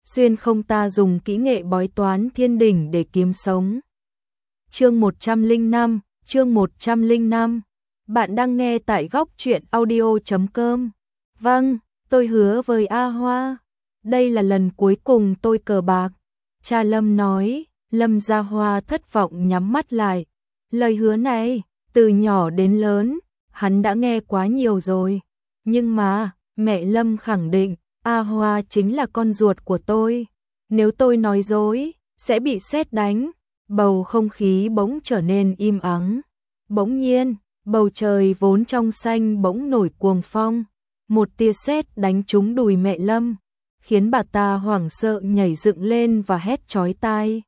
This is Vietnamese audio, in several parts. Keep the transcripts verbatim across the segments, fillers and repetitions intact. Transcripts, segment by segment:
xuyên không ta dùng kỹ nghệ bói toán thiên đỉnh để kiếm sống. Chương một trăm lẻ năm, chương một trăm lẻ năm. Bạn đang nghe tại góc truyện audio chấm com. Vâng, tôi hứa với A Hoa, đây là lần cuối cùng tôi cờ bạc. Cha Lâm nói. Lâm Gia Hoa thất vọng nhắm mắt lại. Lời hứa này, từ nhỏ đến lớn, hắn đã nghe quá nhiều rồi. Nhưng mà, mẹ Lâm khẳng định, A Hoa chính là con ruột của tôi. Nếu tôi nói dối, sẽ bị sét đánh. Bầu không khí bỗng trở nên im ắng. Bỗng nhiên, bầu trời vốn trong xanh bỗng nổi cuồng phong. Một tia sét đánh trúng đùi mẹ Lâm, khiến bà ta hoảng sợ nhảy dựng lên và hét chói tai.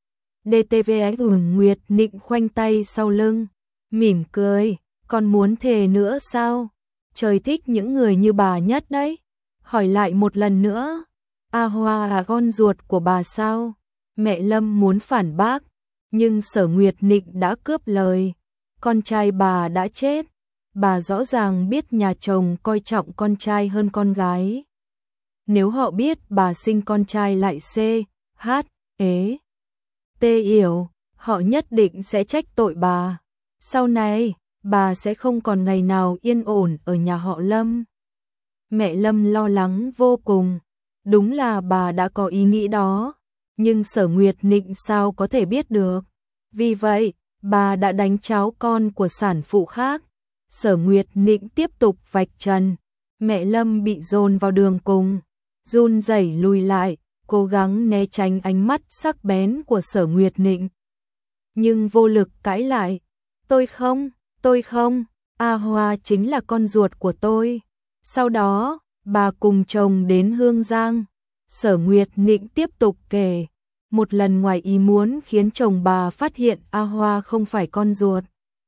đê tê vê ích Nguyệt Nịnh khoanh tay sau lưng, mỉm cười, còn muốn thề nữa sao? Trời thích những người như bà nhất đấy. Hỏi lại một lần nữa, A Hoa là con ruột của bà sao? Mẹ Lâm muốn phản bác, nhưng Sở Nguyệt Nịnh đã cướp lời. Con trai bà đã chết, bà rõ ràng biết nhà chồng coi trọng con trai hơn con gái. Nếu họ biết bà sinh con trai lại C, H, ế, T yểu, họ nhất định sẽ trách tội bà. Sau này, bà sẽ không còn ngày nào yên ổn ở nhà họ Lâm. Mẹ Lâm lo lắng vô cùng, đúng là bà đã có ý nghĩ đó, nhưng Sở Nguyệt Nịnh sao có thể biết được. Vì vậy, bà đã đánh cháu con của sản phụ khác. Sở Nguyệt Nịnh tiếp tục vạch trần, mẹ Lâm bị dồn vào đường cùng, run rẩy lùi lại, cố gắng né tránh ánh mắt sắc bén của Sở Nguyệt Nịnh. Nhưng vô lực cãi lại, tôi không, tôi không, A Hoa chính là con ruột của tôi. Sau đó, bà cùng chồng đến Hương Giang. Sở Nguyệt Nịnh tiếp tục kể, một lần ngoài ý muốn khiến chồng bà phát hiện A Hoa không phải con ruột.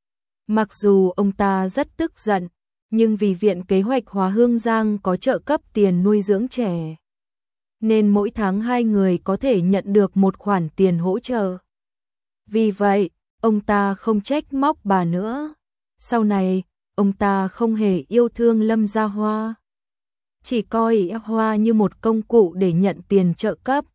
Mặc dù ông ta rất tức giận, nhưng vì Viện Kế hoạch Hóa Hương Giang có trợ cấp tiền nuôi dưỡng trẻ, nên mỗi tháng hai người có thể nhận được một khoản tiền hỗ trợ. Vì vậy, ông ta không trách móc bà nữa. Sau này, ông ta không hề yêu thương Lâm Gia Hoa, chỉ coi A Hoa như một công cụ để nhận tiền trợ cấp.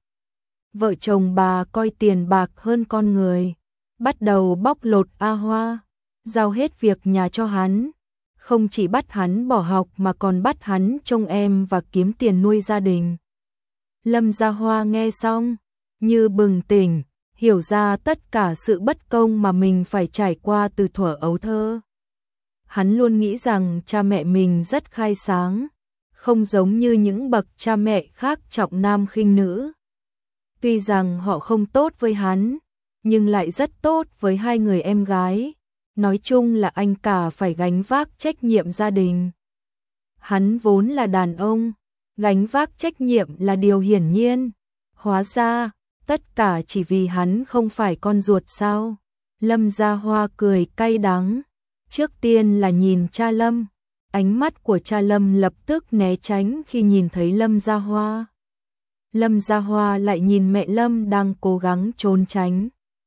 Vợ chồng bà coi tiền bạc hơn con người, bắt đầu bóc lột A Hoa, giao hết việc nhà cho hắn. Không chỉ bắt hắn bỏ học mà còn bắt hắn trông em và kiếm tiền nuôi gia đình. Lâm Gia Hoa nghe xong, như bừng tỉnh, hiểu ra tất cả sự bất công mà mình phải trải qua từ thuở ấu thơ. Hắn luôn nghĩ rằng cha mẹ mình rất khai sáng, không giống như những bậc cha mẹ khác trọng nam khinh nữ. Tuy rằng họ không tốt với hắn, nhưng lại rất tốt với hai người em gái. Nói chung là anh cả phải gánh vác trách nhiệm gia đình. Hắn vốn là đàn ông, gánh vác trách nhiệm là điều hiển nhiên. Hóa ra, tất cả chỉ vì hắn không phải con ruột sao? Lâm Gia Hoa cười cay đắng. Trước tiên là nhìn cha Lâm. Ánh mắt của cha Lâm lập tức né tránh khi nhìn thấy Lâm Gia Hoa. Lâm Gia Hoa lại nhìn mẹ Lâm đang cố gắng trốn tránh.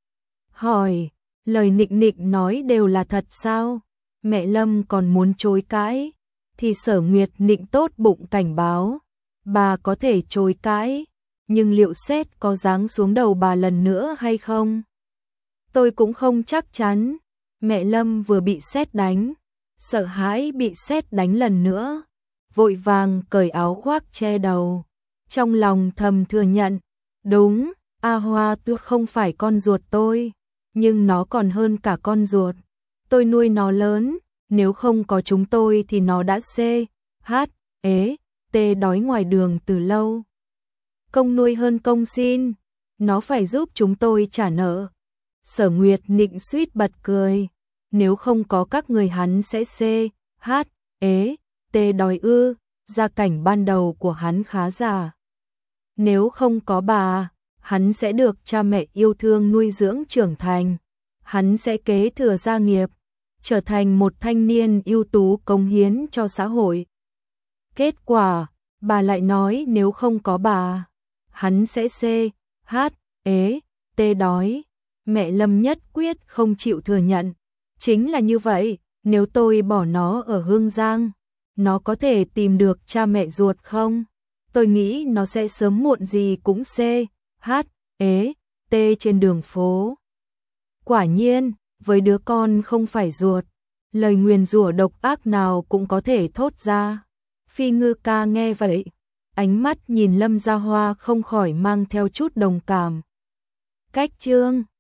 Hỏi, lời Nịnh Nịnh nói đều là thật sao? Mẹ Lâm còn muốn chối cãi, thì Sở Nguyệt Nịnh tốt bụng cảnh báo, bà có thể chối cãi, nhưng liệu sét có giáng xuống đầu bà lần nữa hay không? Tôi cũng không chắc chắn. Mẹ Lâm vừa bị sét đánh, sợ hãi bị sét đánh lần nữa, vội vàng cởi áo khoác che đầu. Trong lòng thầm thừa nhận, đúng, A Hoa tuy không phải con ruột tôi, nhưng nó còn hơn cả con ruột. Tôi nuôi nó lớn, nếu không có chúng tôi thì nó đã C, H, ế, T đói ngoài đường từ lâu. Công nuôi hơn công xin, nó phải giúp chúng tôi trả nợ. Sở Nguyệt Nịnh suýt bật cười, nếu không có các người hắn sẽ C, H, ế, T đói ư, gia cảnh ban đầu của hắn khá giả. Nếu không có bà, hắn sẽ được cha mẹ yêu thương nuôi dưỡng trưởng thành. Hắn sẽ kế thừa gia nghiệp, trở thành một thanh niên ưu tú cống hiến cho xã hội. Kết quả, bà lại nói nếu không có bà, hắn sẽ C, H, ế, T đói. Mẹ Lâm nhất quyết không chịu thừa nhận. Chính là như vậy, nếu tôi bỏ nó ở Hương Giang, nó có thể tìm được cha mẹ ruột không? Tôi nghĩ nó sẽ sớm muộn gì cũng C, H, ế, T trên đường phố. Quả nhiên, với đứa con không phải ruột, lời nguyền rủa độc ác nào cũng có thể thốt ra. Phi Ngư ca nghe vậy, ánh mắt nhìn Lâm Gia Hoa không khỏi mang theo chút đồng cảm. Cách chương